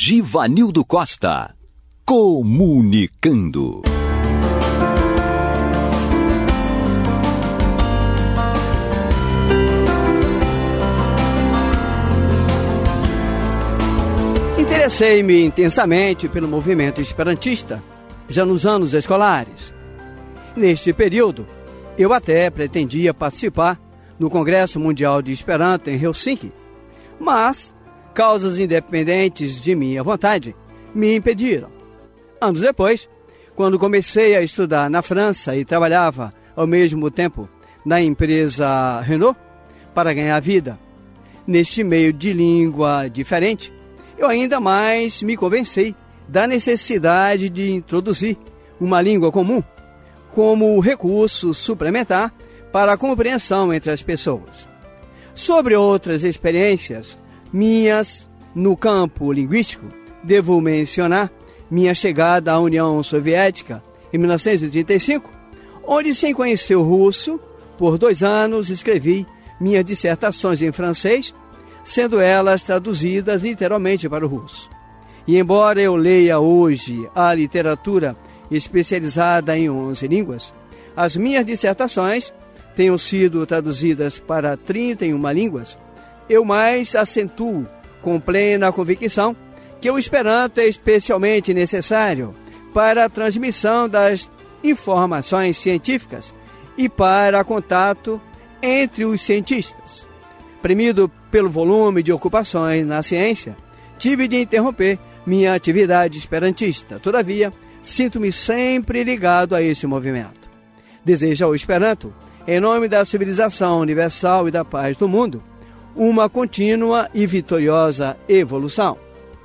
Givanildo Costa. Comunicando. Interessei-me intensamente pelo movimento esperantista, já nos anos escolares. Neste período, eu até pretendia participar no Congresso Mundial de Esperanto em Helsinki, mas causas independentes de minha vontade me impediram. Anos depois, quando comecei a estudar na França e trabalhava ao mesmo tempo na empresa Renault para ganhar vida, neste meio de língua diferente, eu ainda mais me convenci da necessidade de introduzir uma língua comum como recurso suplementar para a compreensão entre as pessoas. Sobre outras experiências minhas no campo linguístico, devo mencionar minha chegada à União Soviética em 1935, onde, sem conhecer o russo, por 2 anos escrevi minhas dissertações em francês, sendo elas traduzidas literalmente para o russo. E embora eu leia hoje a literatura especializada em 11 línguas, as minhas dissertações tenham sido traduzidas para 31 línguas, eu mais acentuo com plena convicção que o Esperanto é especialmente necessário para a transmissão das informações científicas e para contato entre os cientistas. Premido pelo volume de ocupações na ciência, tive de interromper minha atividade esperantista. Todavia, sinto-me sempre ligado a esse movimento. Desejo ao Esperanto, em nome da civilização universal e da paz do mundo, uma contínua e vitoriosa evolução.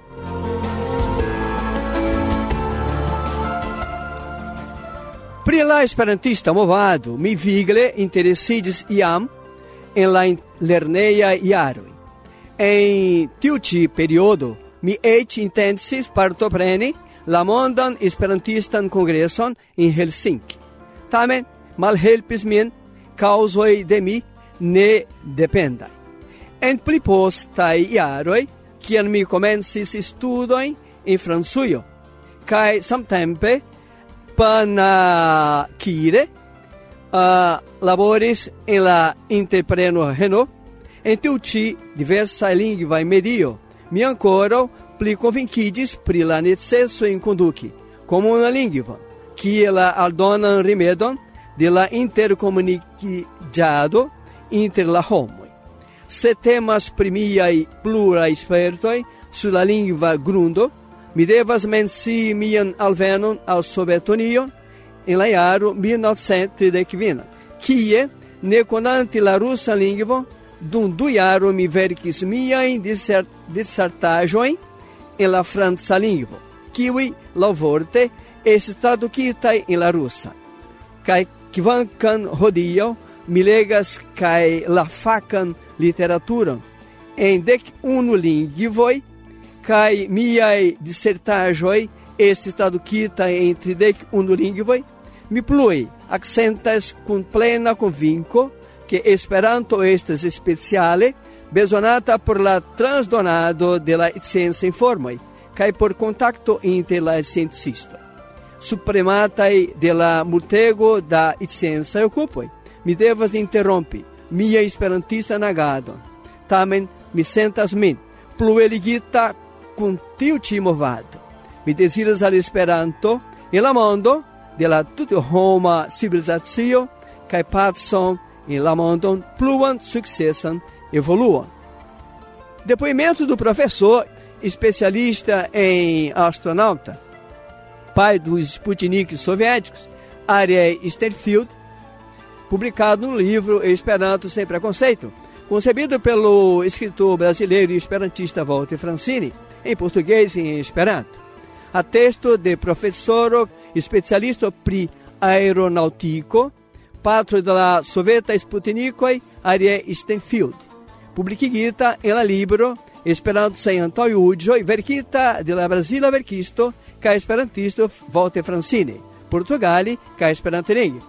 Pri la esperantista movado, mi vigle interessidis iam en la lerneia jaroj. En tiu ĉi periodo mi eĉ intencis partopreni la mondan esperantistan kongreson en Helsinki. Tamen malhelpis min kaŭzoj de mi ne dependaj. En pli postaj jaroj, kiam mi komencis studojn en Francujo, kaj samtempe panakire laboris en la entrepreno Renault, en tiu ĉi diversaj lingvaj medio, mi ankoraŭ pli konvinkidis pri la neceso konduki komuna lingvon, kiel la aldonan rimedon de la interkomunikiĝado inter la homoj. Se temas pri miaj pluraj spertoj sur la lingva grundo, mi devas mencii mian alvenon al Sovetunio en la jaro 1939, kie, ne konante la rusa lingvo, dum 2 jaroj mi verkis miajn disertaĵojn en la franca lingvo, kiuj laŭvorte estis tradukitaj en la rusa. Kaj kvankam hodiaŭ mi legas kaj la fakan literaturon en 11 lingvoj, kaj miaj disertaĵoj estis tradukitaj en 31 lingvoj, mi plue akcentas kun plena konvinko ke Esperanto estas speciale bezonata por la transdonado de la sciencaj informoj kaj por kontakto inter la sciencistoj. Supremataj de la multego da sciencaj okupoj, mi devas interrompi mia esperantistan agadon. Tamen mi sentas min plue ligita kun tiu ĉi movado. Mi deziras al Esperanto en la mondo de la tuthoma civilizacio kaj pacon en la mondon pluan sukcesan evoluon. Depoimento do professor especialista em astronauta, pai dos Sputniks soviéticos, Ariel Stenfield, publicado no livro Esperanto Sem Preconceito, concebido pelo escritor brasileiro e esperantista Walter Francini, em português e em Esperanto. A texto de professoro specialisto pri aeronautico, patro de la soveta Sputnikoj, Ariel Stenfield, publikigita en la libro Esperanto sem antaŭjuĝoj, verkita de la brazila verkisto kaj esperantisto Walter Francini, Portugale kaj Esperantlingvo.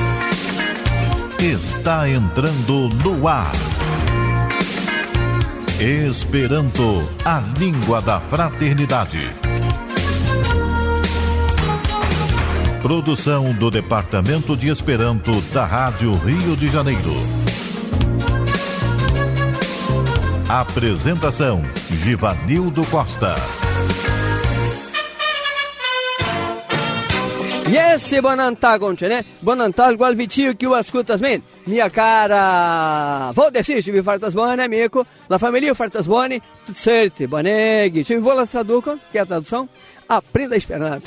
Está entrando no ar. Esperanto, a língua da fraternidade. Produção do Departamento de Esperanto da Rádio Rio de Janeiro. Apresentação: Givanildo Costa. Yes, bonantà, né? Bonantà, igual vitio que o ascoltas men. Mia cara, vou descer, se vi fartas buone, amico. La família fartas buone, tudo certo, boneghi. Se vi volas traducam, que é a tradução? Aprenda Esperanto.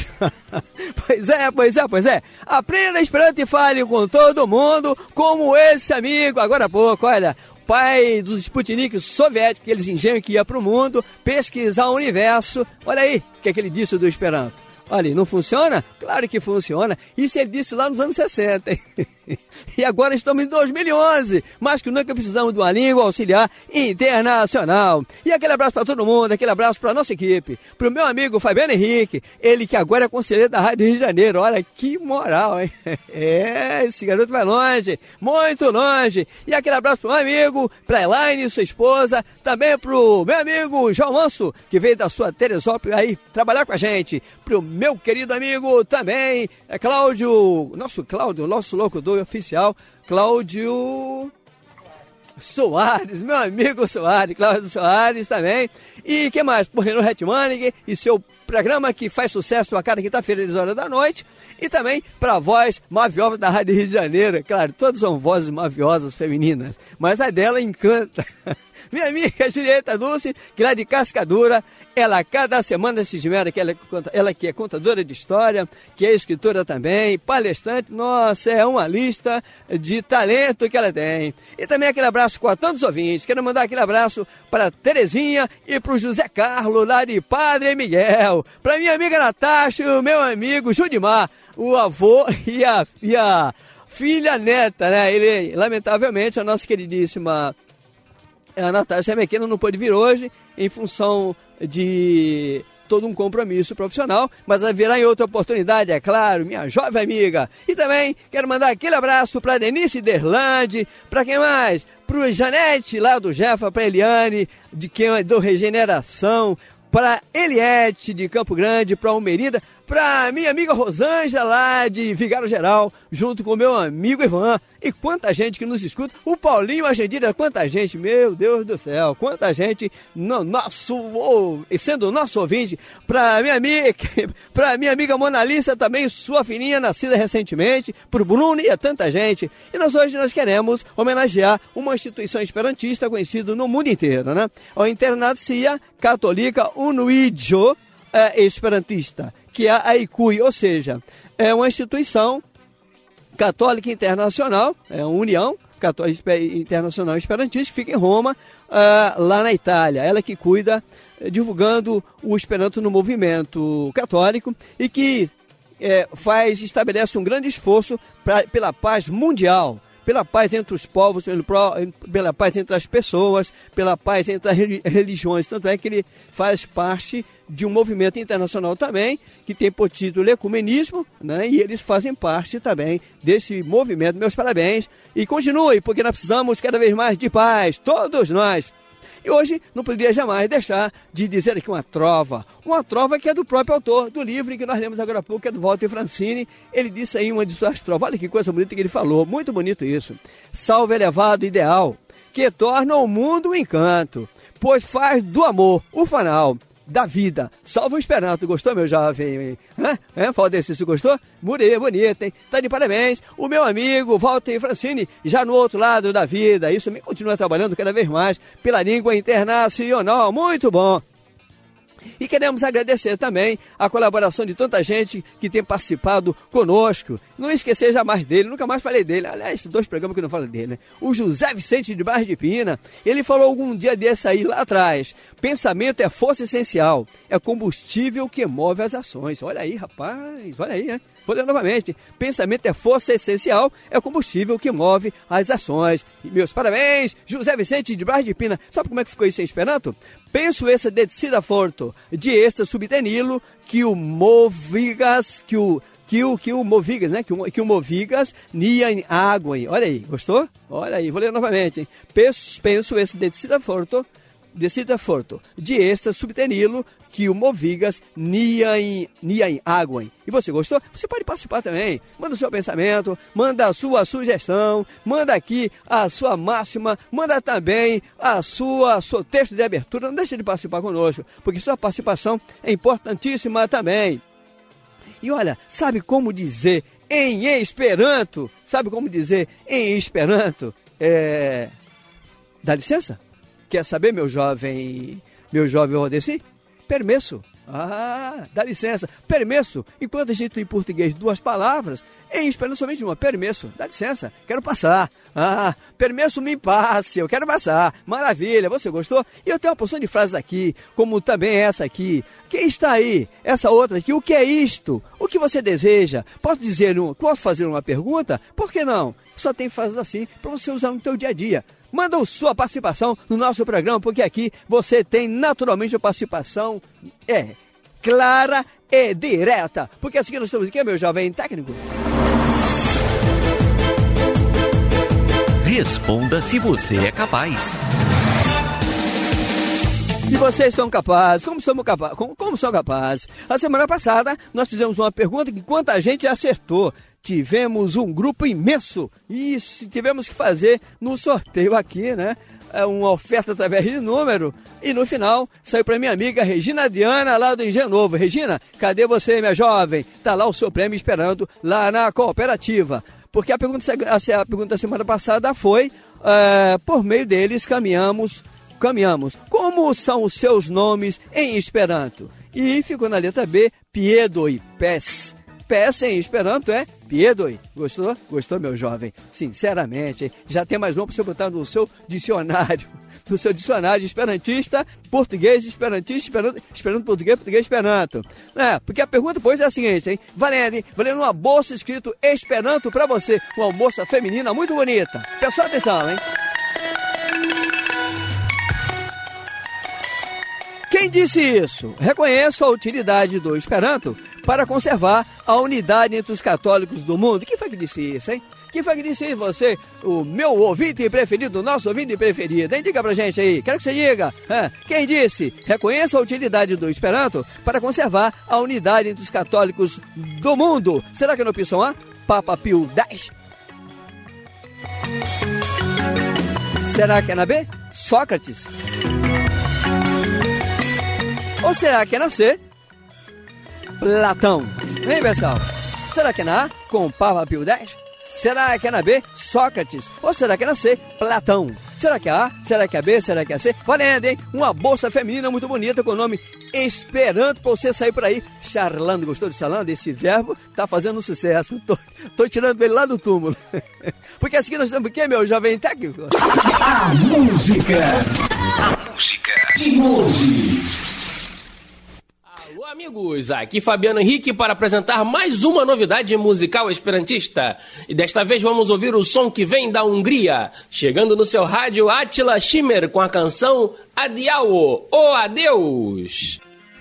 Pois é. Aprenda Esperanto e fale com todo mundo, como esse amigo, agora há pouco, olha. Pai dos Sputnik soviéticos, aqueles engenhos que ia para o mundo pesquisar o universo. Olha aí o que ele disse do Esperanto. Olha, não funciona? Claro que funciona. Isso ele disse lá nos anos 60. Hein? E agora estamos em 2011. Mais que nunca precisamos de uma língua auxiliar internacional. E aquele abraço para todo mundo, aquele abraço para a nossa equipe. Para o meu amigo Fabiano Henrique, ele que agora é conselheiro da Rádio Rio de Janeiro. Olha que moral, hein? Esse garoto vai longe, muito longe. E aquele abraço para o meu amigo, para a Elaine, sua esposa. Também para o meu amigo João Manso, que veio da sua Teresópolis aí trabalhar com a gente. Para o meu querido amigo também, Cláudio, nosso locutor oficial, Cláudio Soares, meu amigo Soares, Cláudio Soares também. E que mais? Por Renato Hetmanig e seu programa que faz sucesso a cada quinta-feira, 10 horas da noite. E também para a voz maviosa da Rádio Rio de Janeiro. Claro, todas são vozes maviosas femininas, mas a dela encanta. Minha amiga Julieta Dulce, que lá de Cascadura, ela cada semana se esmera, que ela que é contadora de história, que é escritora também, palestrante, nossa, é uma lista de talento que ela tem. E também aquele abraço com a tantos ouvintes, quero mandar aquele abraço para a Terezinha e para o José Carlos, lá de Padre Miguel, para minha amiga Natasha e o meu amigo Judimar, o avô e a filha neta, né? Ele, lamentavelmente, a nossa queridíssima a Natasha Mequena não pôde vir hoje em função de todo um compromisso profissional, mas haverá em outra oportunidade, é claro, minha jovem amiga. E também quero mandar aquele abraço para Denise Derlande, para quem mais? Para o Janete lá do Jefa, para Eliane, de quem é do Regeneração, para Eliette de Campo Grande, para Almerida, para minha amiga Rosângela lá de Vigário Geral, junto com meu amigo Ivan. E quanta gente que nos escuta, o Paulinho Argentina, quanta gente, meu Deus do céu, quanta gente sendo nosso ouvinte, para minha amiga Mona Lisa também, sua filhinha nascida recentemente, para o Bruno e a tanta gente. E hoje nós queremos homenagear uma instituição esperantista conhecida no mundo inteiro, né? A Internacia Católica Unuidio Esperantista, que é a ICUI, ou seja, é uma instituição católica internacional, é uma união católica internacional esperantista, que fica em Roma, lá na Itália. Ela que cuida, divulgando o Esperanto no movimento católico e que estabelece um grande esforço pela paz mundial, pela paz entre os povos, pela paz entre as pessoas, pela paz entre as religiões. Tanto é que ele faz parte de um movimento internacional também, que tem por título Ecumenismo, né? E eles fazem parte também desse movimento. Meus parabéns. E continue, porque nós precisamos cada vez mais de paz, todos nós. E hoje não poderia jamais deixar de dizer aqui uma trova que é do próprio autor do livro que nós lemos agora há pouco, que é do Walter Francini. Ele disse aí uma de suas trovas, olha que coisa bonita que ele falou, muito bonito isso. Salve elevado ideal, que torna o mundo um encanto, pois faz do amor o fanal da vida. Salve o Esperanto. Gostou, meu jovem? Valdeci, você gostou? Bonito, hein? Tá de parabéns. O meu amigo Walter Francini, já no outro lado da vida. Isso me continua trabalhando cada vez mais pela língua internacional. Muito bom. E queremos agradecer também a colaboração de tanta gente que tem participado conosco. Não esquecer jamais dele, nunca mais falei dele. Aliás, 2 programas que eu não falo dele, né? O José Vicente de Barra de Pina, ele falou algum dia desse aí, lá atrás: pensamento é força essencial, é combustível que move as ações. Olha aí, rapaz, olha aí, né? Vou ler novamente. Pensamento é força essencial, é combustível que move as ações. E meus parabéns, José Vicente de Barra de Pina. Sabe como é que ficou isso em Esperanto? Penso essa decida forte, de esta subtenilo, que o movigas, que o movigas, né? Que o movigas nia em água. Olha aí, gostou? Olha aí, vou ler novamente, hein? Penso esse decida forte, decida forto, de esta subtenilo que o movigas nia em água. E você gostou? Você pode participar também. Manda o seu pensamento, manda a sua sugestão, manda aqui a sua máxima, manda também seu texto de abertura. Não deixe de participar conosco, porque sua participação é importantíssima também. E olha, sabe como dizer em Esperanto? Dá licença? Quer saber, meu jovem Rodeci? Permesso. Dá licença. Permesso. Enquanto a gente em português 2 palavras, em espanhol somente uma. Permesso. Dá licença. Quero passar. Permesso me passe. Eu quero passar. Maravilha. Você gostou? E eu tenho uma porção de frases aqui, como também essa aqui. Quem está aí? Essa outra aqui. O que é isto? O que você deseja? Posso fazer uma pergunta? Por que não? Só tem frases assim para você usar no teu dia a dia. Manda sua participação no nosso programa, porque aqui você tem naturalmente a participação clara e direta. Porque assim que nós estamos aqui, meu jovem técnico. Responda se você é capaz. E vocês são capazes? Como são capazes? A semana passada nós fizemos uma pergunta que quanta gente acertou. Tivemos um grupo imenso e tivemos que fazer no sorteio aqui, né? Uma oferta através de número. E no final saiu para minha amiga Regina Diana, lá do Engenho Novo. Regina, cadê você, minha jovem? Tá lá o seu prêmio esperando lá na cooperativa. Porque a pergunta da semana passada foi, por meio deles caminhamos. Como são os seus nomes em Esperanto? E ficou na letra B, Piedoj, pés. Pés em Esperanto é Piedoj. Gostou? Gostou, meu jovem? Sinceramente, já tem mais um para você botar no seu dicionário. No seu dicionário esperantista, português, esperantista, esperanto, português, esperanto. Porque a pergunta, pois, é a seguinte, hein? Valendo uma bolsa escrito Esperanto para você. Uma moça feminina muito bonita. Pessoal, atenção, hein? Quem disse isso? Reconheço a utilidade do Esperanto para conservar a unidade entre os católicos do mundo. Quem foi que disse isso, hein? Quem foi que disse isso? Você, o meu ouvinte preferido, o nosso ouvinte preferido, hein? Diga pra gente aí, quero que você diga. Quem disse? Reconheça a utilidade do Esperanto para conservar a unidade entre os católicos do mundo. Será que é na opção A? Papa Pio X? Será que é na B? Sócrates? Ou será que é na C? Platão? Hein, pessoal? Será que é na A? Com o Papa Pio X? Será que é na B? Sócrates? Ou será que é na C? Platão? Será que é A? Será que é B? Será que é C? Valendo, hein? Uma bolsa feminina muito bonita com o nome Esperanto pra você sair por aí charlando. Gostou de charlando? Esse verbo tá fazendo sucesso. Tô tirando ele lá do túmulo. Porque assim que nós estamos aqui, meu jovem técnico. A música de hoje. Alô, amigos, aqui Fabiano Henrique para apresentar mais uma novidade musical esperantista. E desta vez vamos ouvir o som que vem da Hungria, chegando no seu rádio Attila Schimmer com a canção Adiao, ou Adeus.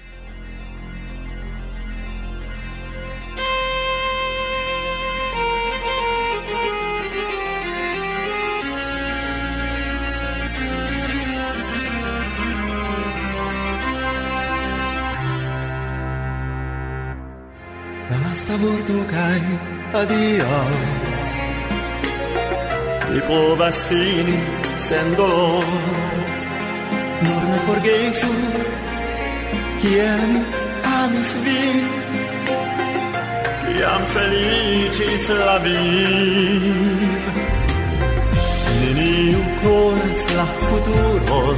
Vortokaj, adiao. I povas fini sen dolor. Nur ne forgesu, kiel mi amis vin, kiam felicis la viv. Neniu konas la futuron,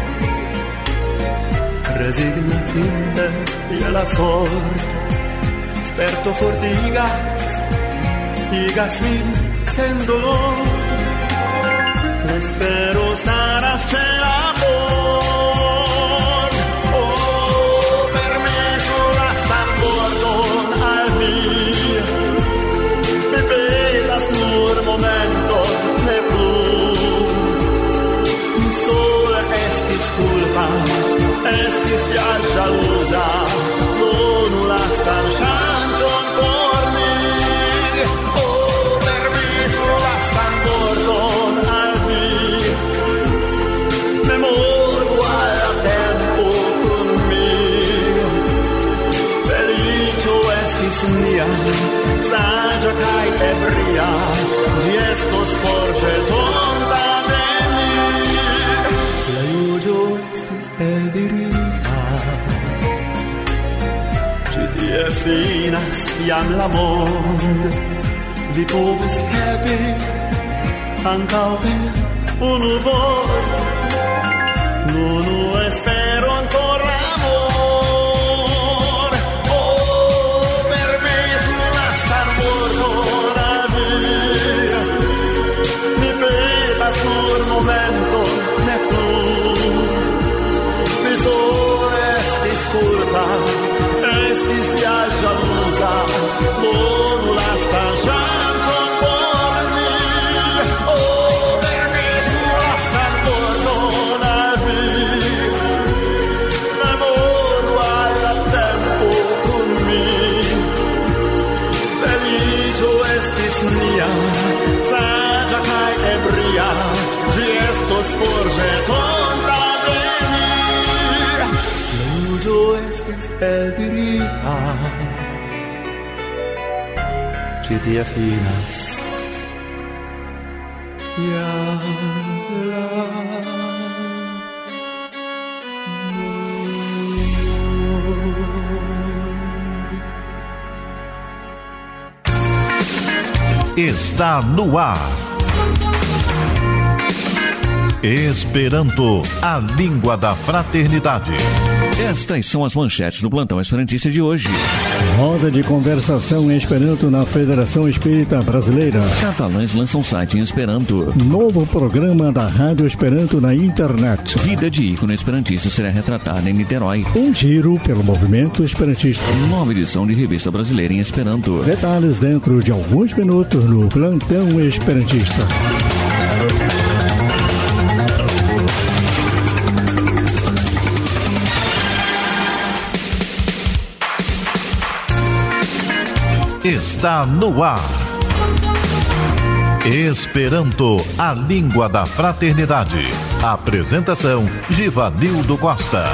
resignatinte je la sort. Sperto igas min sen dolor. L'espero staras ĉe la bord. Oh, permesu lastan vorton al vi. Mi petas nur momenton, ne plu. Mi sole estis culpa, estis ja ĵaluza. Donu lastan ŝancon por mi. Oh, permesu lastan vorton al vi. Memoru al nia, saĝa kaj ebria, ĝi estos forĵetonta de ni. La juĝo estis eldirita, ĉi tie finas jam la mond'. Vi povis helpi ankaŭ per unu vorto. Unu espero ancor l'amor. Oh, permesu lastan vorton al via. Mi petas nur momento, ne plu. Mi sole estis culpa, estis ja ĵaluza. Donu lastan ŝancon por mi. Oh, permesu lastan vorton al via. Memoru alla tempo kun mi. Feliĉo estis nia, saĝa kaj ebria, ĝi estos forĵetonta de ni. La juĝo estis eldirita, ĉi tie finas jam la Está no ar. Esperanto, a língua da fraternidade. Estas são as manchetes do Plantão Esperantista de hoje. Roda de conversação em Esperanto na Federação Espírita Brasileira. Catalães lançam site em Esperanto. Novo programa da Rádio Esperanto na internet. Vida de ícone esperantista será retratada em Niterói. Um giro pelo movimento esperantista. Nova edição de Revista Brasileira em Esperanto. Detalhes dentro de alguns minutos no Plantão Esperantista. Está no ar. Esperanto, a língua da fraternidade. Apresentação: Givanildo Costa.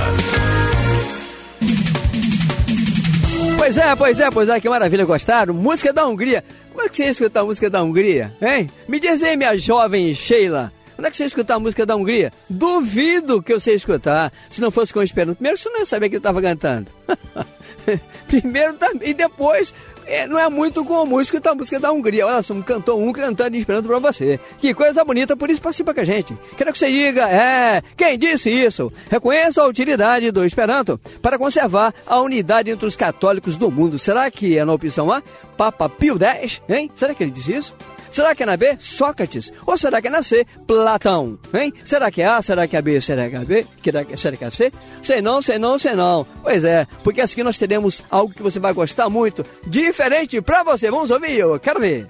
Pois é, que maravilha, gostaram? Música da Hungria. Como é que você ia escutar a música da Hungria, hein? Me diz aí, minha jovem Sheila, onde é que você ia escutar a música da Hungria? Duvido que eu sei escutar, se não fosse com o Esperanto. Primeiro, você não ia saber que ele estava cantando. Primeiro também, e depois, não é muito comum escutar a música da Hungria. Olha só, cantando em Esperanto pra você. Que coisa bonita, por isso participa com a gente. Quero que você diga, quem disse isso? Reconheça a utilidade do Esperanto para conservar a unidade entre os católicos do mundo. Será que é na opção A, Papa Pio X, hein? Será que ele disse isso? Será que é na B, Sócrates? Ou será que é na C, Platão? Hein? Será que é A? Será que é B? Será que é B? Será que é C? Sei não. Pois é, porque assim nós teremos algo que você vai gostar muito, diferente pra você. Vamos ouvir? Eu quero ver.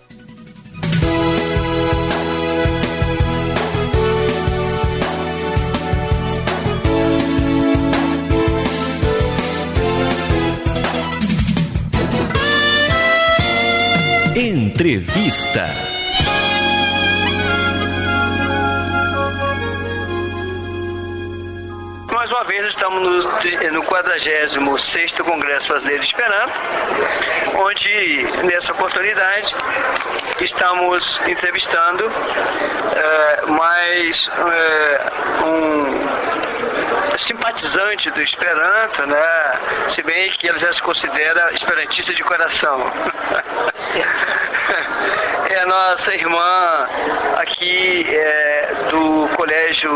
Entrevista. Mais uma vez estamos no 46º Congresso Brasileiro de Esperanto, onde nessa oportunidade estamos entrevistando mais um simpatizante do Esperanto, né? Se bem que ele já se considera esperantista de coração. É a nossa irmã aqui do Colégio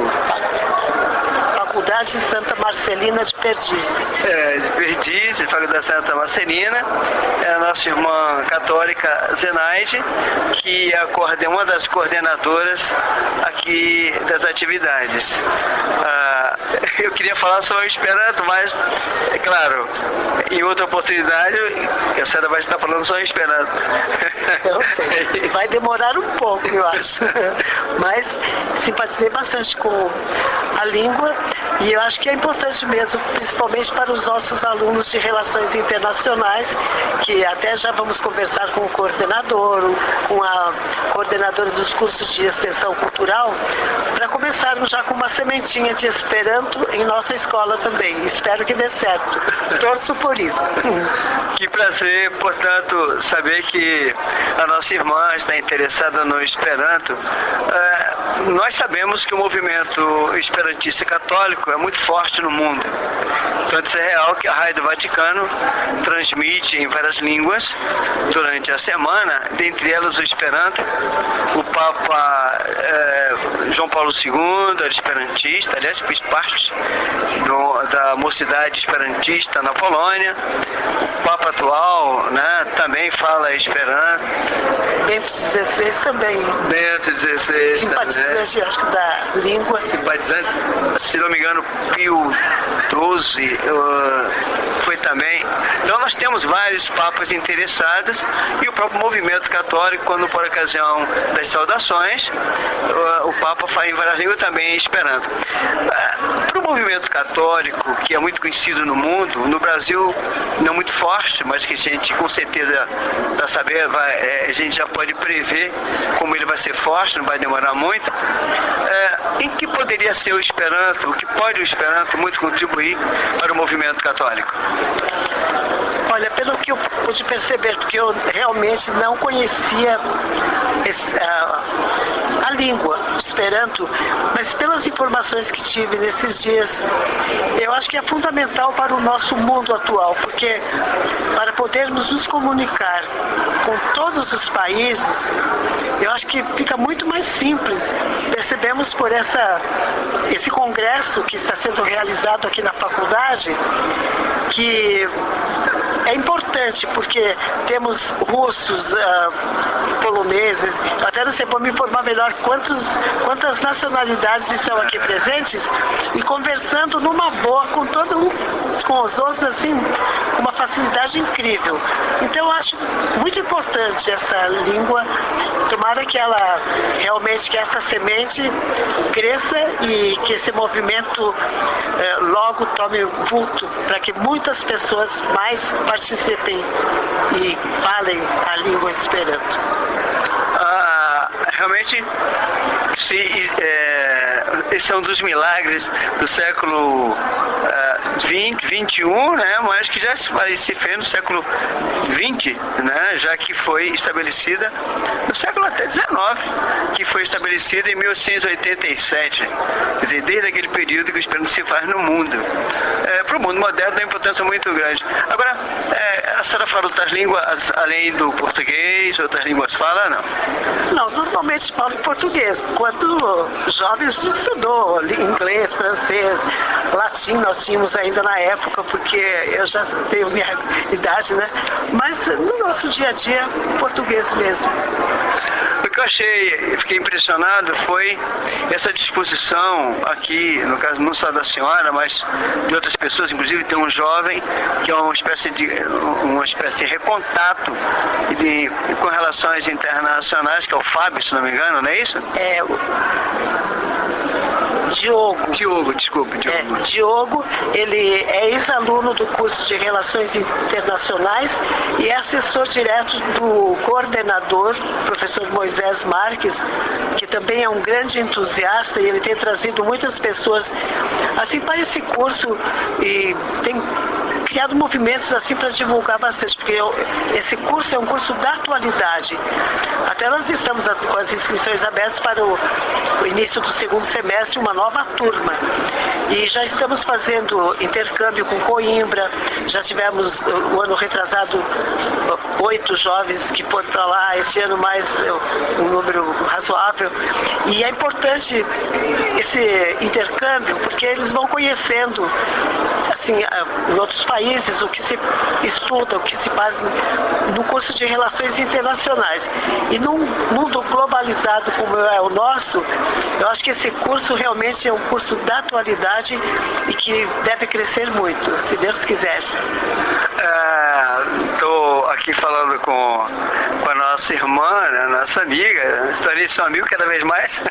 Faculdade Santa Marcelina de Perdizes. De Faculdade Santa Marcelina. É a nossa irmã católica Zenaide, que é uma das coordenadoras aqui das atividades. Eu queria falar sobre o Esperanto, mas, é claro, em outra oportunidade, a senhora vai estar falando sobre o Esperanto. Eu sei. Vai demorar um pouco, eu acho. Mas simpatizei bastante com a língua e eu acho que é importante mesmo, principalmente para os nossos alunos de Relações Internacionais, que até já vamos conversar com o coordenador, com a coordenadora dos cursos de extensão cultural, para começarmos já com uma sementinha de esperanto Esperanto em nossa escola também. Espero que dê certo. Torço por isso. Que prazer, portanto, saber que a nossa irmã está interessada no Esperanto. Nós sabemos que o movimento esperantista católico é muito forte no mundo. Tanto é real que a Rádio do Vaticano transmite em várias línguas durante a semana, dentre elas o Esperanto. O Papa João Paulo II era esperantista, aliás, fez parte da mocidade esperantista na Polônia. O Papa atual, né, também fala Esperanto. Bento XVI também. Bento XVI simpatizante, acho que da língua. Simpatizante, se não me engano, Pio XII foi também. Então nós temos vários papas interessados e o próprio movimento católico, quando por ocasião das saudações, o Papa fala em várias línguas também esperando. Para o movimento católico, que é muito conhecido no mundo, no Brasil não muito forte, mas que a gente com certeza, para saber, a gente já pode prever como ele vai ser forte, não vai demorar muito. Em que poderia ser o Esperanto, o que pode o Esperanto muito contribuir para o movimento católico? Olha, pelo que eu pude perceber, porque eu realmente não conhecia a língua Esperanto, mas pelas informações que tive nesses dias, eu acho que é fundamental para o nosso mundo atual, porque para podermos nos comunicar com todos os países, eu acho que fica muito mais simples. Percebemos por esse congresso que está sendo realizado aqui na faculdade, que é importante, porque temos russos, poloneses, até não sei, vou me informar melhor quantas nacionalidades estão aqui presentes, e conversando numa boa com com os outros, assim, com uma facilidade incrível. Então eu acho muito importante essa língua. Tomara que ela realmente, que essa semente cresça e que esse movimento logo tome vulto, para que muitas pessoas mais participem e falem a língua Esperanto. Realmente, esse é um dos milagres do século XXI, né? Mas que já se fez no século XX, né? Já que foi estabelecida no século até XIX, que foi estabelecida em 1887. Quer dizer, desde aquele período que o Esperanto se faz no mundo. Para o mundo moderno tem uma importância muito grande. Agora, a senhora fala outras línguas, além do português, outras línguas fala, não? Não, normalmente falo português. Quando jovens estudou inglês, francês, latim, nós tínhamos ainda na época, porque eu já tenho minha idade, né? Mas no nosso dia a dia, português mesmo. O que eu fiquei impressionado foi essa disposição aqui, no caso não só da senhora, mas de outras pessoas, inclusive tem um jovem que é uma espécie de recontato com relações internacionais, que é o Fábio, se não me engano, não é isso? Diogo. Diogo, ele é ex-aluno do curso de Relações Internacionais e é assessor direto do coordenador, professor Moisés Marques, que também é um grande entusiasta, e ele tem trazido muitas pessoas assim para esse curso e tem criado movimentos assim para divulgar bastante, porque esse curso é um curso da atualidade. Até nós estamos com as inscrições abertas para o início do segundo semestre, uma nova turma. E já estamos fazendo intercâmbio com Coimbra, já tivemos o ano retrasado 8 jovens que foram para lá, esse ano mais um número razoável. E é importante esse intercâmbio, porque eles vão conhecendo assim, em outros países o que se estuda, o que se faz no curso de Relações Internacionais. E num mundo globalizado como é o nosso, eu acho que esse curso realmente é um curso da atualidade e que deve crescer muito, se Deus quiser. Estou aqui falando com a nossa irmã, né, nossa amiga, estou sua amiga cada vez mais.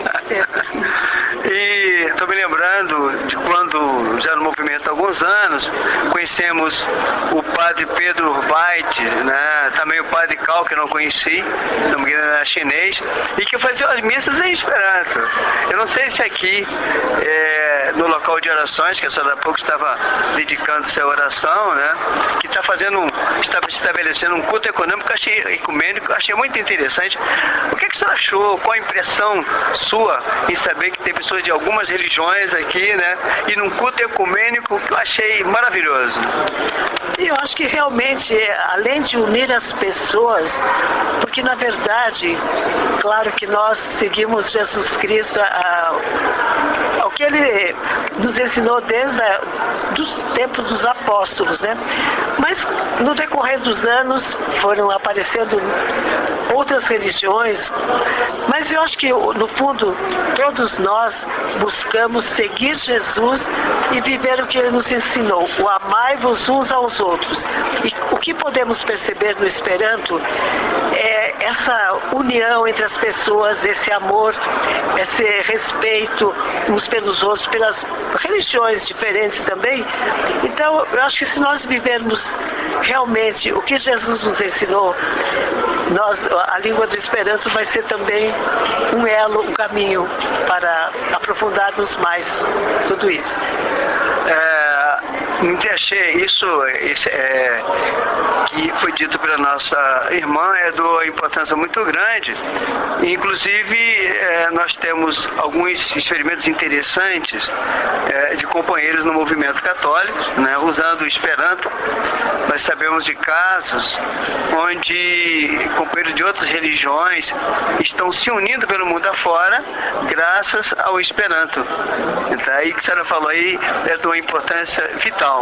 E estou me lembrando de quando, já no movimento há alguns anos, conhecemos o padre Pedro White, né, também o padre Cal, que eu não conheci, não me engano era chinês, e que fazia as missas em Esperanto. Eu não sei se aqui no local de orações, que a senhora há pouco estava dedicando-se à oração, né? Que está estabelecendo um culto econômico, ecumênico, achei muito interessante. O que a senhora achou? Qual a impressão sua em saber que tem pessoas de algumas religiões aqui, né? E num culto ecumênico que eu achei maravilhoso. Eu acho que realmente, além de unir as pessoas, porque na verdade, claro que nós seguimos Jesus Cristo, ao que Ele nos ensinou desde os tempos dos apóstolos, né? Mas no decorrer dos anos foram aparecendo outras religiões, mas eu acho que no fundo todos nós buscamos seguir Jesus e viver o que Ele nos ensinou, o amai-vos uns aos outros. E o que podemos perceber no Esperanto é essa união entre as pessoas, esse amor, esse respeito uns pelos outros, pelas religiões diferentes também. Então, eu acho que se nós vivermos realmente o que Jesus nos ensinou, a língua do Esperanto vai ser também um elo, um caminho para aprofundarmos mais tudo isso. Achei isso que foi dito pela nossa irmã é de uma importância muito grande. Inclusive, nós temos alguns experimentos interessantes de companheiros no movimento católico, né, usando o Esperanto. Nós sabemos de casos onde companheiros de outras religiões estão se unindo pelo mundo afora graças ao Esperanto. Então, aí que a senhora falou aí é de uma importância vital.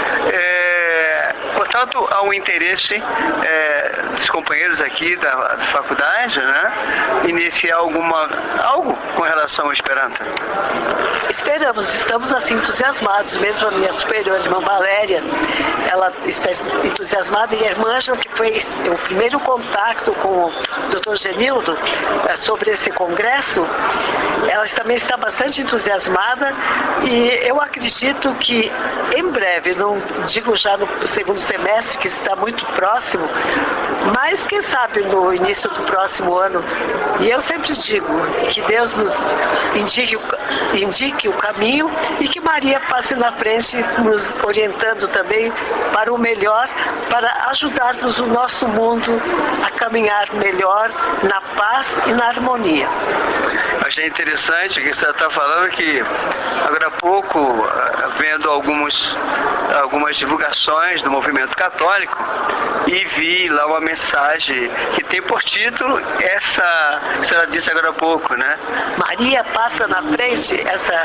Portanto, há um interesse dos companheiros aqui da faculdade, né, iniciar algo com relação ao Esperanto. Estamos assim entusiasmados, mesmo a minha superior, a irmã Valéria, ela está entusiasmada, e a irmã Ângela, que foi o primeiro contato com o Dr. Genildo sobre esse congresso, ela também está bastante entusiasmada, e eu acredito que em breve, não digo já no segundo semestre, que está muito próximo, mas quem sabe no início do próximo ano. E eu sempre digo que Deus nos indique o caminho e que Maria passe na frente, nos orientando também para o melhor, para ajudar-nos o nosso mundo a caminhar melhor na paz e na harmonia. Achei interessante que você está falando que agora há pouco, vendo algumas divulgações do movimento católico, e vi lá uma mensagem que tem por título essa, que a senhora disse agora há pouco, né? Maria passa na frente,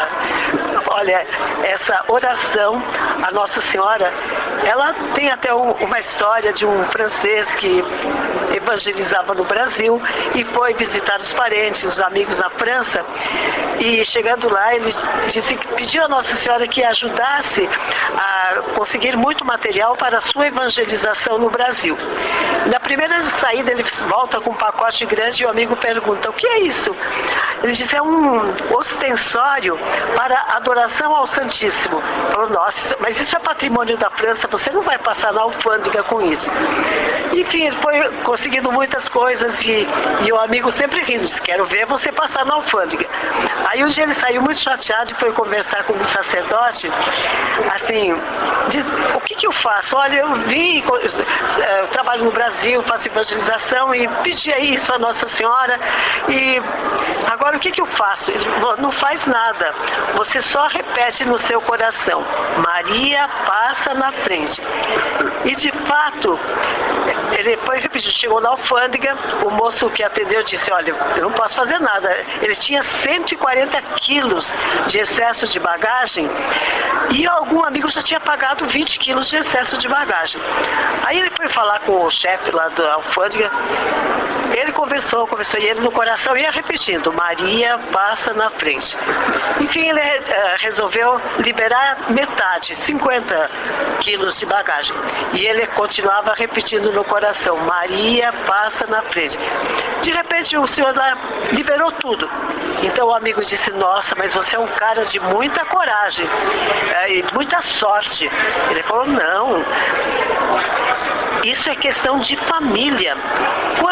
essa oração a Nossa Senhora, ela tem até uma história de um francês que evangelizava no Brasil e foi visitar os parentes, os amigos na França, e chegando lá ele disse que pediu a Nossa Senhora que ajudasse a conseguir muito material para a sua evangelização no Brasil. Na primeira saída ele volta com um pacote grande e o amigo pergunta: o que é isso? Ele disse: é um ostensório para adoração ao Santíssimo. Falou: nossa, mas isso é patrimônio da França, você não vai passar na alfândega com isso. Enfim, ele foi conseguindo muitas coisas e o amigo sempre rindo, disse: quero ver você passar na alfândega. Aí um dia ele saiu muito chateado e foi conversar com um sacerdote, assim, diz: o que eu faço? Olha, eu trabalho no Brasil, faço evangelização e pedi isso a Nossa Senhora, e agora o que eu faço? Ele falou: não faz nada, você só repete no seu coração: Maria passa na frente. E de fato, ele foi repetir, chegou na alfândega, o moço que atendeu disse: olha, eu não posso fazer nada. Ele tinha 140 quilos de excesso de bagagem e algum amigo já tinha pagado 20 quilos de excesso de bagagem. Aí ele foi falar com o chefe lá da alfândega, ele conversou e ele no coração ia repetindo: Maria passa na frente. Enfim, ele resolveu liberar metade, 50 quilos de bagagem. E ele continuava repetindo no coração: Maria passa na frente. De repente o senhor lá liberou tudo. Então o amigo disse: nossa, mas você é um cara de muita coragem e muita sorte. Ele falou: não, isso é questão de família. Quando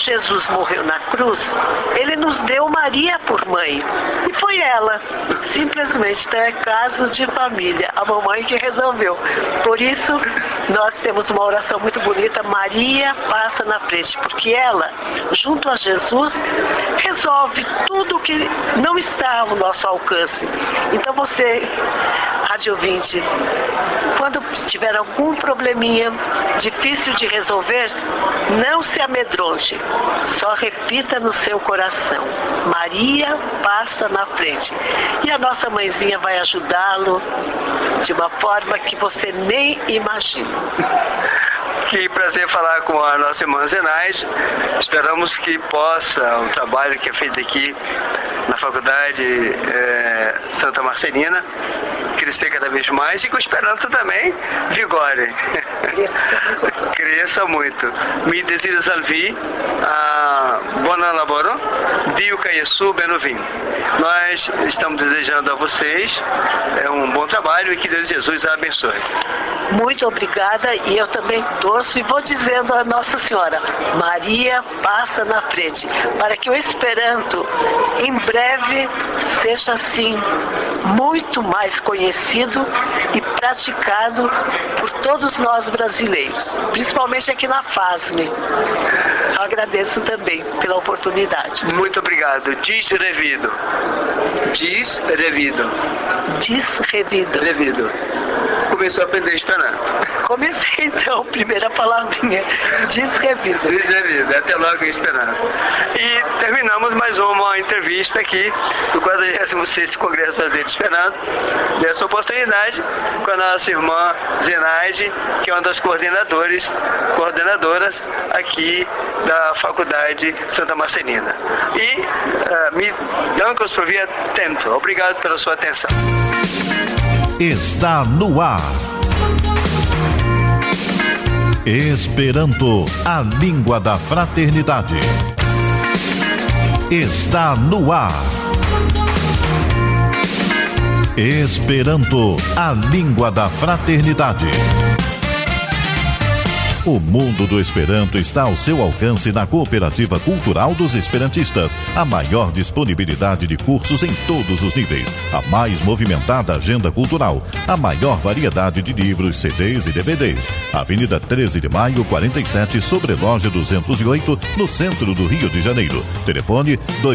Jesus morreu na cruz, ele nos deu Maria por mãe. E foi ela, simplesmente. Então é caso de família, a mamãe que resolveu. Por isso, nós temos uma oração muito bonita, Maria passa na frente, porque ela, junto a Jesus, resolve tudo que não está ao nosso alcance. Então você, rádio ouvinte, quando tiver algum probleminha difícil de resolver, não se amedronte, só repita no seu coração, Maria passa na frente. E a nossa mãezinha vai ajudá-lo de uma forma que você nem imagina. Que prazer falar com a nossa irmã Zenaide. Esperamos que possa, o trabalho que é feito aqui na Faculdade Santa Marcelina, crescer cada vez mais e com esperança também vigore. Cresça muito. Me desejo salvi a buona lavoro, Dio Caiesu Benovim. Nós estamos desejando a vocês um bom trabalho e que Deus Jesus a abençoe. Muito obrigada, e eu também torço e vou dizendo a Nossa Senhora, Maria passa na frente, para que o Esperanto em breve seja assim muito mais conhecido e praticado por todos nós brasileiros, principalmente aqui na FASM. Eu agradeço também pela oportunidade. Muito obrigado. Desrevido. Revido. Começou a aprender Esperanto. Comecei então, primeira palavrinha, desrevido. Até logo em Esperanto. E terminamos mais uma entrevista aqui do 46º Congresso Brasileiro de Esperanto, nessa oportunidade com a nossa irmã Zenaide, que é uma das coordenadoras aqui da Faculdade Santa Marcelina. E me dankos por vir atento. Obrigado pela sua atenção. Está no ar. Esperanto, a língua da fraternidade. Está no ar. Esperanto, a língua da fraternidade. O mundo do Esperanto está ao seu alcance na Cooperativa Cultural dos Esperantistas. A maior disponibilidade de cursos em todos os níveis. A mais movimentada agenda cultural. A maior variedade de livros, CDs e DVDs. Avenida 13 de Maio, 47, Sobreloja 208, no centro do Rio de Janeiro. Telefone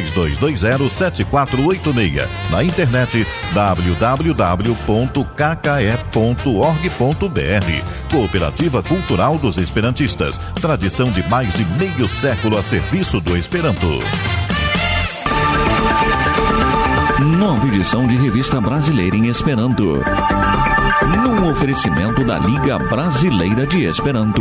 2220-7486. Na internet www.kke.org.br. Cooperativa Cultural dos Esperantistas. Tradição de mais de meio século a serviço do Esperanto. Nova edição de Revista Brasileira em Esperanto. Num oferecimento da Liga Brasileira de Esperanto.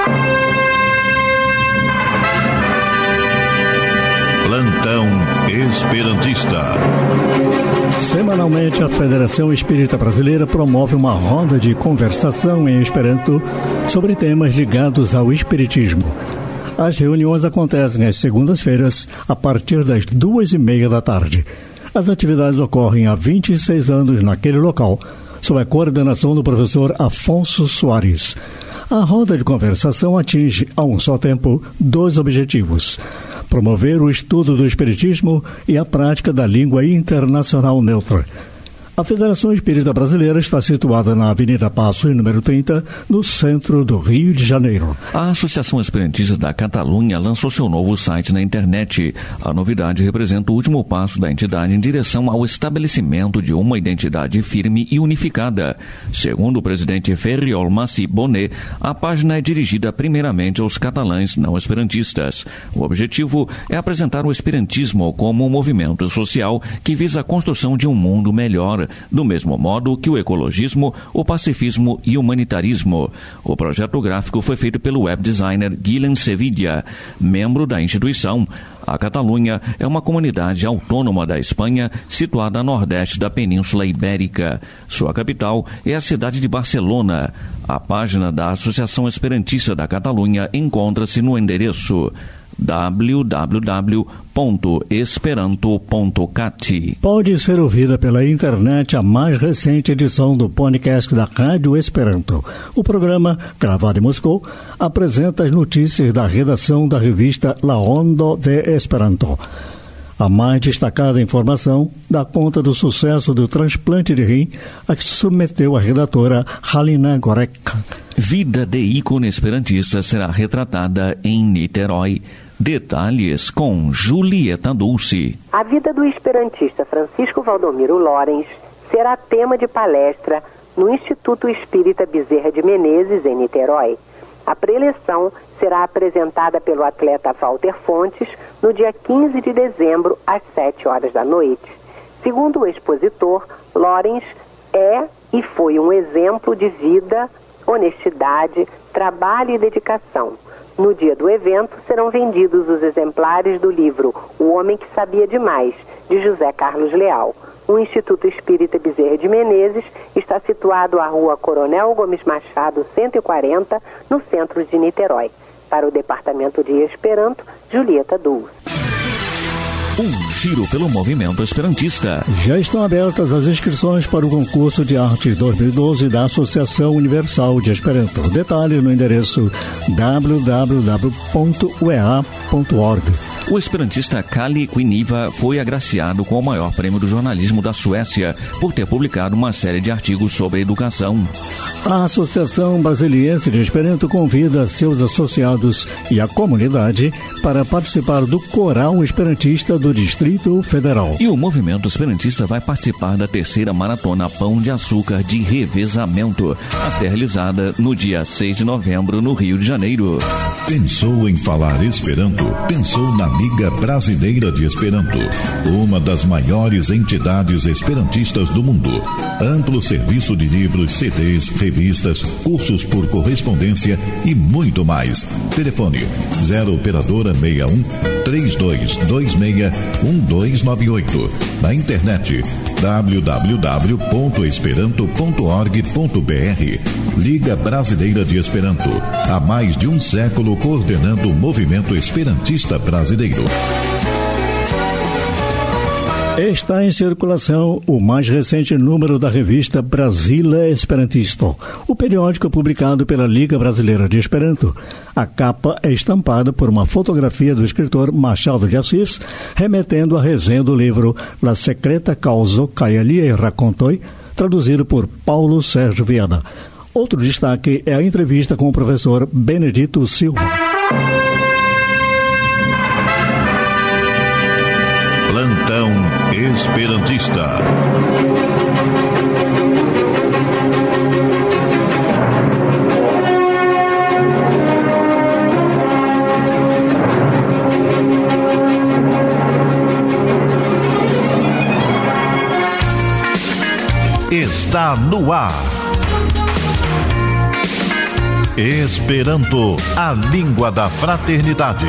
Plantão Esperantista. Semanalmente, a Federação Espírita Brasileira promove uma roda de conversação em Esperanto sobre temas ligados ao Espiritismo. As reuniões acontecem às segundas-feiras, a partir das 2:30 da tarde. As atividades ocorrem há 26 anos naquele local, sob a coordenação do professor Afonso Soares. A roda de conversação atinge, a um só tempo, 2 objetivos: promover o estudo do Espiritismo e a prática da língua internacional neutra. A Federação Espírita Brasileira está situada na Avenida Passo, número 30, no centro do Rio de Janeiro. A Associação Esperantista da Catalunha lançou seu novo site na internet. A novidade representa o último passo da entidade em direção ao estabelecimento de uma identidade firme e unificada. Segundo o presidente Ferriol Massi Bonet, a página é dirigida primeiramente aos catalães não esperantistas. O objetivo é apresentar o esperantismo como um movimento social que visa a construção de um mundo melhor, do mesmo modo que o ecologismo, o pacifismo e o humanitarismo. O projeto gráfico foi feito pelo web designer Guilhem Sevilla, membro da instituição. A Catalunha é uma comunidade autônoma da Espanha, situada a nordeste da Península Ibérica. Sua capital é a cidade de Barcelona. A página da Associação Esperantista da Catalunha encontra-se no endereço www.esperanto.cat. Pode ser ouvida pela internet a mais recente edição do podcast da Rádio Esperanto. O programa, gravado em Moscou, apresenta as notícias da redação da revista La Onda de Esperanto. A mais destacada informação dá conta do sucesso do transplante de rim a que se submeteu a redatora Halina Gorek. Vida de ícone esperantista será retratada em Niterói. Detalhes com Julieta Dulce. A vida do esperantista Francisco Valdomiro Lorenz será tema de palestra no Instituto Espírita Bezerra de Menezes, em Niterói. A preleção será apresentada pelo atleta Walter Fontes no dia 15 de dezembro, às 7 horas da noite. Segundo o expositor, Lorenz é e foi um exemplo de vida, honestidade, trabalho e dedicação. No dia do evento, serão vendidos os exemplares do livro O Homem que Sabia Demais, de José Carlos Leal. O Instituto Espírita Bezerra de Menezes está situado à Rua Coronel Gomes Machado, 140, no centro de Niterói. Para o Departamento de Esperanto, Julieta Dulce. Um giro pelo movimento esperantista. Já estão abertas as inscrições para o concurso de artes 2012 da Associação Universal de Esperanto. Detalhe no endereço www.uea.org. O esperantista Kalle Quiniva foi agraciado com o maior prêmio do jornalismo da Suécia por ter publicado uma série de artigos sobre educação. A Associação Brasiliense de Esperanto convida seus associados e a comunidade para participar do Coral Esperantista do Distrito Federal. E o movimento esperantista vai participar da terceira Maratona Pão de Açúcar de Revezamento, a ser realizada no dia 6 de novembro no Rio de Janeiro. Pensou em falar Esperanto? Pensou na Liga Brasileira de Esperanto, uma das maiores entidades esperantistas do mundo. Amplo serviço de livros, CDs, revistas, cursos por correspondência e muito mais. Telefone 0 operadora 61 3226 1298. Na internet www.esperanto.org.br. Liga Brasileira de Esperanto, há mais de um século coordenando o movimento esperantista brasileiro. Está em circulação o mais recente número da revista Brasília Esperantisto, o periódico publicado pela Liga Brasileira de Esperanto. A capa é estampada por uma fotografia do escritor Machado de Assis, remetendo à resenha do livro La Secreta Causa que ali Racontoi, traduzido por Paulo Sérgio Viana. Outro destaque é a entrevista com o professor Benedito Silva. Plantão Esperantista. Está no ar. Esperanto, a língua da fraternidade.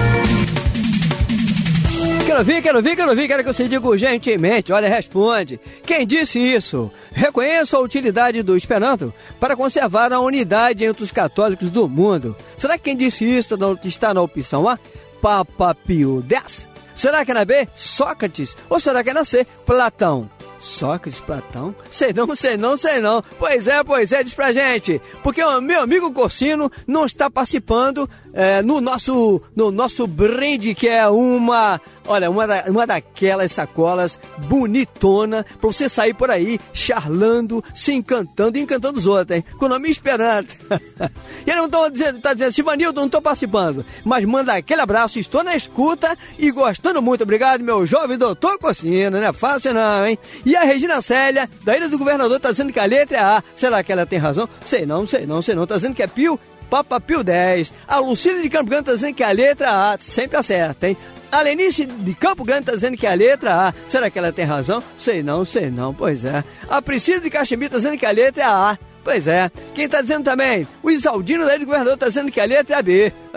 Quero que você diga urgentemente. Olha, responde. Quem disse isso? Reconheço a utilidade do Esperanto para conservar a unidade entre os católicos do mundo. Será que quem disse isso está na opção A? Papa Pio X? Será que é na B? Sócrates? Ou será que é na C? Platão? Sócrates, Platão? Sei não. Pois é, diz pra gente. Porque o meu amigo Corsino não está participando no nosso brinde, que é uma daquelas sacolas bonitona pra você sair por aí charlando, se encantando e encantando os outros, hein? Com o nome Esperanto. E ele não tá dizendo, Sivanildo, não tô participando, mas manda aquele abraço, estou na escuta e gostando muito. Obrigado, meu jovem doutor Corsino, não é fácil não, hein? E a Regina Célia, da Ilha do Governador, tá dizendo que a letra é A. Será que ela tem razão? Sei não. Tá dizendo que é Pio, Papa Pio X. A Lucília de Campo Grande tá dizendo que a letra A sempre acerta, hein? A Lenice de Campo Grande tá dizendo que é a letra A. Será que ela tem razão? Sei não. Pois é. A Priscila de Caximbi tá dizendo que a letra é a A. Pois é. Quem tá dizendo também? O Isaldino da Ilha do Governador tá dizendo que a letra é a B.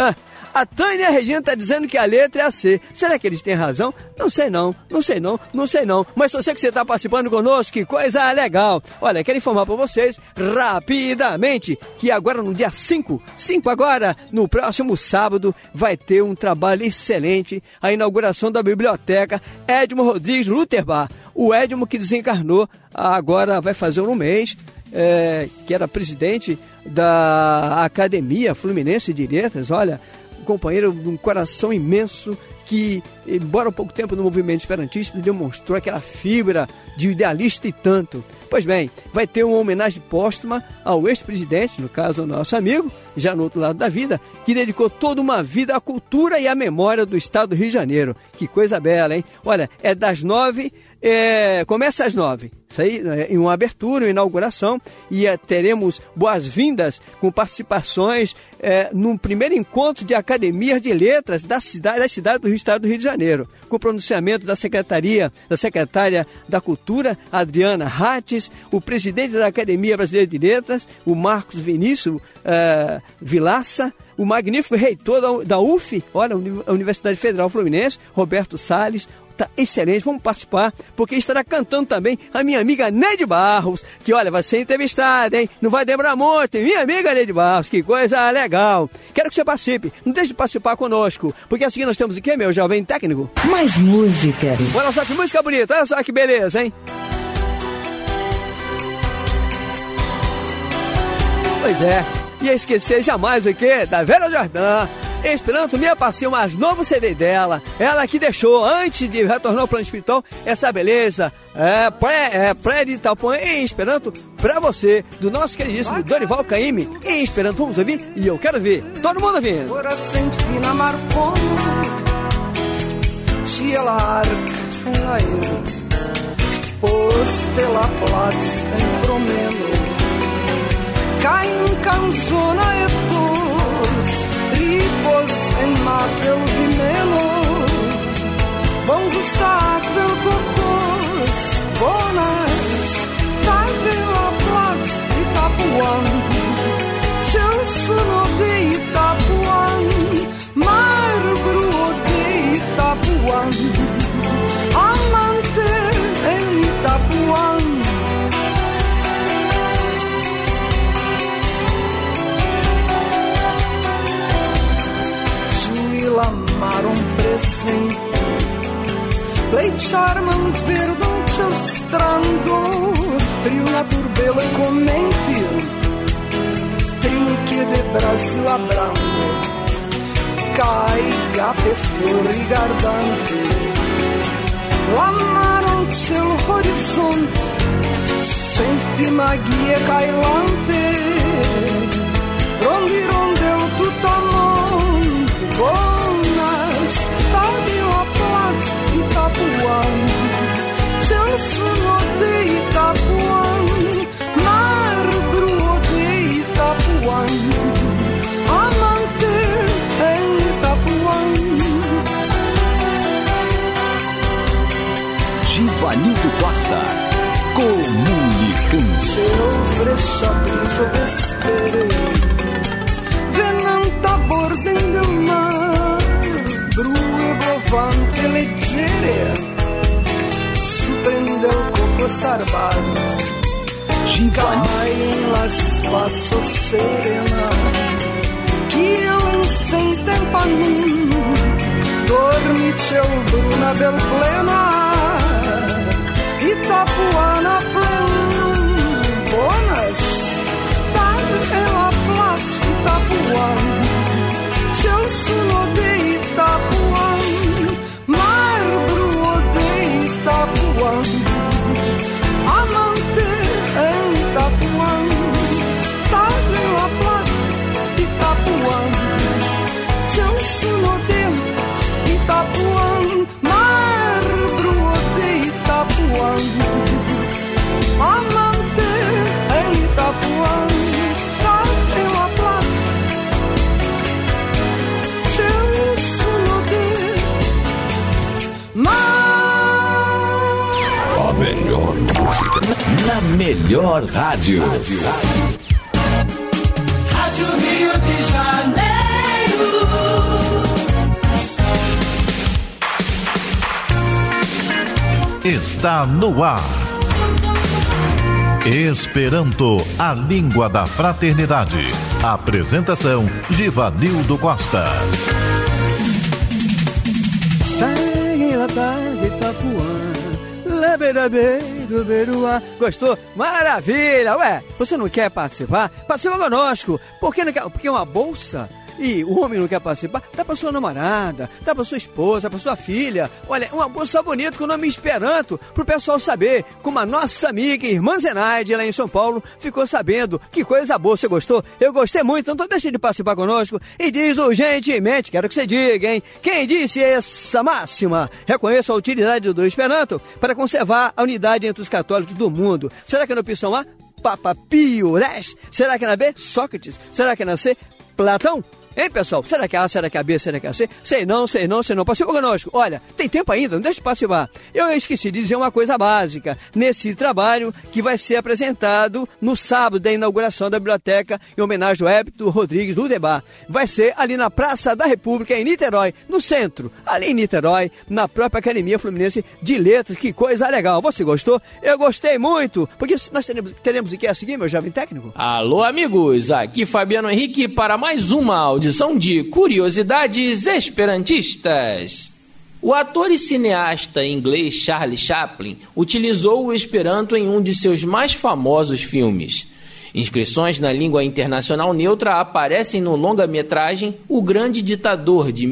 A Tânia e a Regina tá dizendo que a letra é a C. Será que eles têm razão? Não sei não. Mas eu sei que você tá participando conosco, que coisa legal. Olha, quero informar para vocês rapidamente que agora no dia 5 agora, no próximo sábado, vai ter um trabalho excelente, a inauguração da biblioteca Edmo Rodrigues Luterbar. O Edmo que desencarnou agora vai fazer um mês, que era presidente da Academia Fluminense de Letras. Olha, um companheiro de um coração imenso que, embora há pouco tempo no movimento esperantista, demonstrou aquela fibra de idealista e tanto. Pois bem, vai ter uma homenagem póstuma ao ex-presidente, no caso, o nosso amigo, já no outro lado da vida, que dedicou toda uma vida à cultura e à memória do estado do Rio de Janeiro. Que coisa bela, hein? Olha, é das 9, começa às 9. Isso aí, em uma abertura, uma inauguração, e teremos boas-vindas com participações num primeiro encontro de academias de letras da cidade do estado do Rio de Janeiro, com pronunciamento da secretária da Cultura, Adriana Rates, o presidente da Academia Brasileira de Letras, o Marcos Vinícius Vilaça, o magnífico reitor da UF, olha, a Universidade Federal Fluminense, Roberto Salles. Tá excelente, vamos participar, porque estará cantando também a minha amiga Neide Barros, que olha, vai ser entrevistada, hein? Não vai demorar muito, minha amiga Neide Barros, que coisa legal. Quero que você participe, não deixe de participar conosco, porque assim nós temos o quê, meu jovem técnico? Mais música. Olha só que música bonita, olha só que beleza, hein? Pois é, ia esquecer jamais o quê? Da Vera Jordã. Esperanto minha passeio, mais novo CD dela. Ela que deixou, antes de retornar ao plano espiritual, essa beleza pré de Itapuã em Esperanto pra você, do nosso queridíssimo Dorival Caymmi em Esperanto. Vamos ouvir? E eu quero ver. Todo mundo ouvindo. Ripos en matel vimeno, bongos takvel kokos, bonas, takvela plac Itapuan, Chilsuno de Itapuan, Margruo de Itapuan, amante en Itapuan. Amar presente, pleitear-me perdão-te estrando, trio na turbela comente, trinque de Brasil abrando, caiga pe fiori gardante, l'amaronte il horizonte, senti magia cailante, rondi rondel tutto amor. Bonas, Tabila Plat, Itapuan, Chilsuno de Itapuan, Margruo de Itapuan, amante em Itapuan. Givanildo Costa, comunicando. Seu frechatrizo vespere, venanta bordem del mar, brue bovante leggere, su prende il coco starbano, cai in la spazio serena, chi non sente in panun, dormi c'è un bruna bel plena, Itapuana plenum, bonas, ela plac Itapuan, Chilsuno de Itapuan, Margruo de Itapuan, amante em Itapuan, Tabela plac Itapuan, Chilsuno de Itapuan, Margruo de Itapuan, amante em Itapuan. A melhor música na melhor rádio. Rádio Rio de Janeiro. está no ar. Esperanto, a língua da fraternidade. Apresentação, Givanildo Costa. Gostou? Maravilha! Ué, você não quer participar? Participa conosco! Porque é uma bolsa. E o homem não quer participar? Dá pra sua namorada, dá pra sua esposa, pra sua filha. Olha, uma bolsa bonita com o nome Esperanto, pro pessoal saber como a nossa amiga irmã Zenaide, lá em São Paulo, ficou sabendo. Que coisa boa, você gostou? Eu gostei muito, então deixa de participar conosco e diz urgentemente, quero que você diga, hein? Quem disse essa máxima? Reconheço a utilidade do Esperanto para conservar a unidade entre os católicos do mundo. Será que é na opção A, Papa Pio X? Será que é na B, Sócrates? Será que é na C, Platão? Hein, pessoal? Será que é A, será que é B, será que é C? Sei não. Participa conosco. Olha, tem tempo ainda, não deixa de participar. Eu esqueci de dizer uma coisa básica. Nesse trabalho que vai ser apresentado no sábado da inauguração da biblioteca em homenagem ao Hébito Rodrigues do Debar. Vai ser ali na Praça da República, em Niterói, no centro. Ali em Niterói, na própria Academia Fluminense de Letras. Que coisa legal. Você gostou? Eu gostei muito. Porque nós teremos o que a seguir, meu jovem técnico? Alô, amigos. Aqui Fabiano Henrique para mais uma audição de Curiosidades Esperantistas. O ator e cineasta inglês Charlie Chaplin utilizou o Esperanto em um de seus mais famosos filmes. Inscrições na língua internacional neutra aparecem no longa-metragem O Grande Ditador, de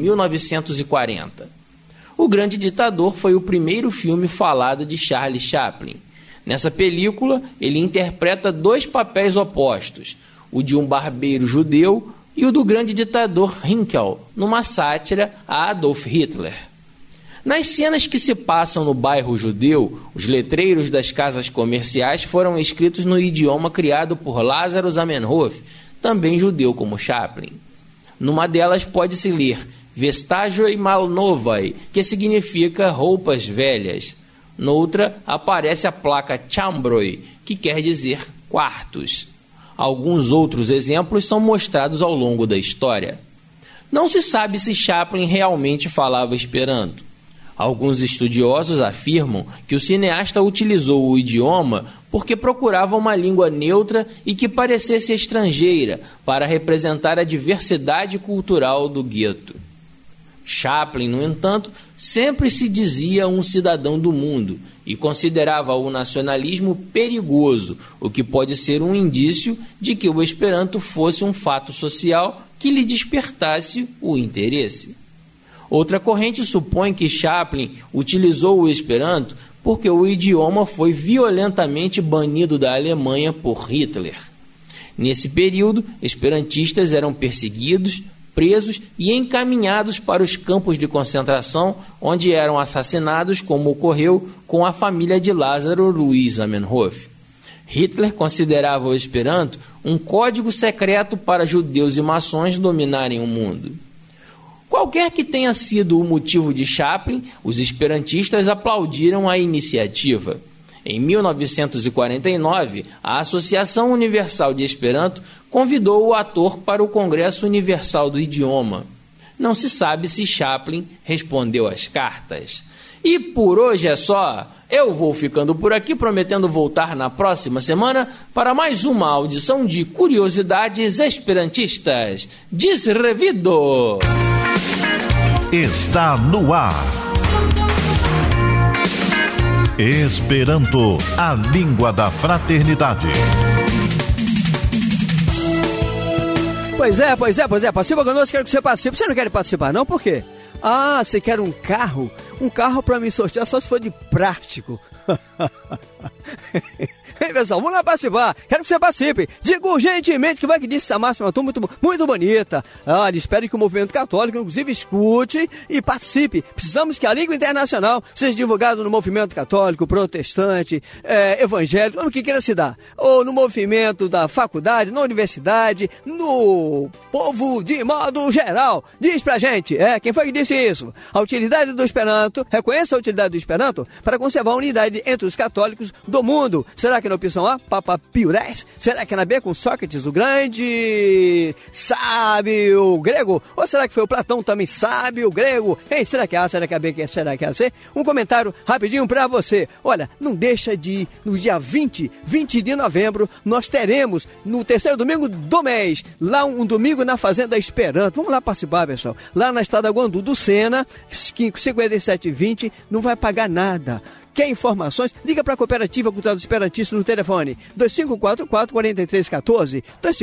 1940. O Grande Ditador foi o primeiro filme falado de Charlie Chaplin. Nessa película, ele interpreta dois papéis opostos, o de um barbeiro judeu e o do grande ditador Hinkel, numa sátira a Adolf Hitler. Nas cenas que se passam no bairro judeu, os letreiros das casas comerciais foram escritos no idioma criado por Lázaro Zamenhof, também judeu como Chaplin. Numa delas pode-se ler Vestágioi Malnovai, que significa roupas velhas. Noutra aparece a placa Chambroi, que quer dizer quartos. Alguns outros exemplos são mostrados ao longo da história. Não se sabe se Chaplin realmente falava Esperanto. Alguns estudiosos afirmam que o cineasta utilizou o idioma porque procurava uma língua neutra e que parecesse estrangeira para representar a diversidade cultural do gueto. Chaplin, no entanto, sempre se dizia um cidadão do mundo e considerava o nacionalismo perigoso, o que pode ser um indício de que o Esperanto fosse um fato social que lhe despertasse o interesse. Outra corrente supõe que Chaplin utilizou o Esperanto porque o idioma foi violentamente banido da Alemanha por Hitler. Nesse período, esperantistas eram perseguidos, presos e encaminhados para os campos de concentração, onde eram assassinados, como ocorreu com a família de Lázaro Luiz Zamenhof. Hitler considerava o Esperanto um código secreto para judeus e maçons dominarem o mundo. Qualquer que tenha sido o motivo de Chaplin, os esperantistas aplaudiram a iniciativa. Em 1949, a Associação Universal de Esperanto convidou o ator para o Congresso Universal do Idioma. Não se sabe se Chaplin respondeu às cartas. E por hoje é só. Eu vou ficando por aqui, prometendo voltar na próxima semana para mais uma audição de Curiosidades Esperantistas. Desrevido! Está no ar. Esperanto, a língua da fraternidade. Pois é. Participa conosco, quero que você participe. Você não quer participar, não? Por quê? Ah, você quer um carro? Um carro pra me sortear só se for de plástico. Ei, pessoal, vamos lá participar. Quero que você participe. Diga urgentemente que vai que disse essa máxima muito bonita. Olha, espero que o movimento católico, inclusive, escute e participe. Precisamos que a língua internacional seja divulgada no movimento católico, protestante, evangélico, no que queira se dar. Ou no movimento da faculdade, na universidade, no povo de modo geral. Diz pra gente, quem foi que disse isso? A utilidade do Esperanto, reconheça a utilidade do Esperanto para conservar a unidade fraternidade entre os católicos do mundo. Será que na opção A, Papa Pio X? Será que na B, com Sócrates o Grande, sábio grego? Ou será que foi o Platão também, sábio grego? Ei, será que é A, será que é B, será que é C? Um comentário rapidinho para você. Olha, não deixa de ir no dia 20 de novembro, nós teremos no terceiro domingo do mês, lá um domingo na Fazenda Esperanto. Vamos lá participar, pessoal. Lá na Estrada Guandu do Sena, 5720, não vai pagar nada. Quer informações? Liga para a Cooperativa Cultural do Esperantista no telefone 2544-4314,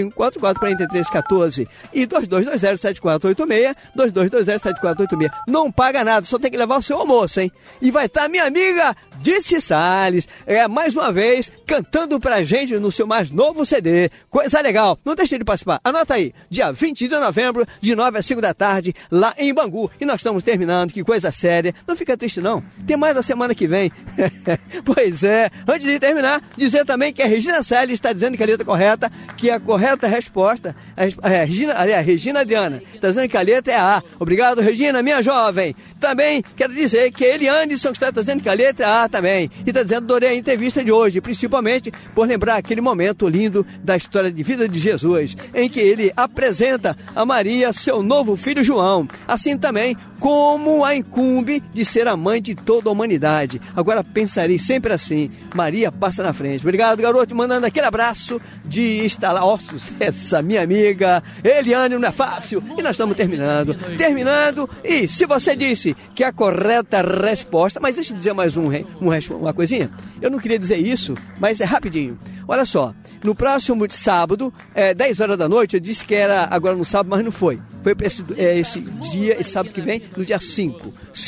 2544-4314 e 2220-7486, 2220-7486. Não paga nada, só tem que levar o seu almoço, hein? E vai estar minha amiga Dice Salles, mais uma vez, cantando pra gente no seu mais novo CD. Coisa legal, não deixe de participar. Anota aí, dia 20 de novembro, de 9 às 5 da tarde, lá em Bangu. E nós estamos terminando, que coisa séria. Não fica triste não, tem mais a semana que vem. Pois é, antes de terminar, dizer também que a Regina Salles está dizendo que a letra correta, que a correta resposta, a Regina Adriana, está dizendo que a letra é a A. Obrigado, Regina, minha jovem. Também quero dizer que ele, Anderson, está dizendo que a letra é a A também. E está dizendo, adorei a entrevista de hoje, principalmente por lembrar aquele momento lindo da história de vida de Jesus, em que ele apresenta a Maria, seu novo filho João, assim também como a incumbe de ser a mãe de toda a humanidade. Agora pensarei sempre assim, Maria passa na frente. Obrigado, garoto, mandando aquele abraço de estalar ossos, essa minha amiga Eliane, não é fácil. E nós estamos terminando, e se você disse que a correta resposta, mas deixa eu dizer mais uma coisinha, eu não queria dizer isso, mas é rapidinho. Olha só, no próximo sábado, 10 horas da noite, eu disse que era agora no sábado, mas não foi. Foi para esse dia, esse sábado que vem, no dia 5,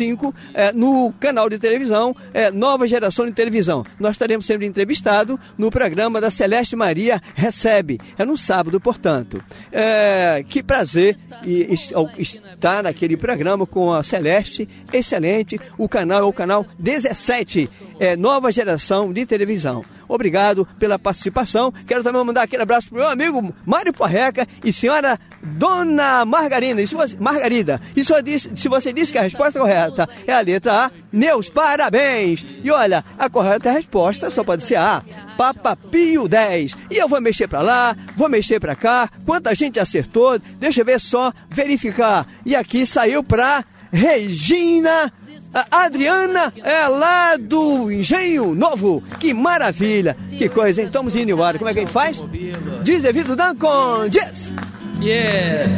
no canal de televisão, Nova Geração de Televisão. Nós estaremos sendo entrevistados no programa da Celeste Maria Recebe. É no sábado, portanto. Que prazer estar naquele programa com a Celeste, excelente. O canal é o canal 17, Nova Geração de Televisão. Obrigado pela participação. Quero também mandar aquele abraço para o meu amigo Mário Porreca e senhora Dona Margarida. E se você disse que a resposta correta é a letra A, meus parabéns. E olha, a correta resposta só pode ser A, Papa Pio X. E eu vou mexer para lá, vou mexer para cá. Quanta gente acertou? Deixa eu ver só, verificar. E aqui saiu para Regina Adriana, lá do Engenho Novo. Que maravilha, que coisa, hein? Estamos indo embora. Como é que a gente faz? Diz devido Duncan, diz. Yes,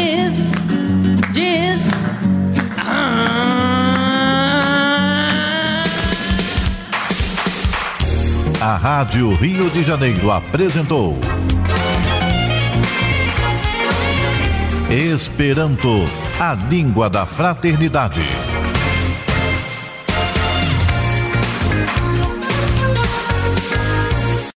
diz. A Rádio Rio de Janeiro apresentou Esperanto, a língua da fraternidade.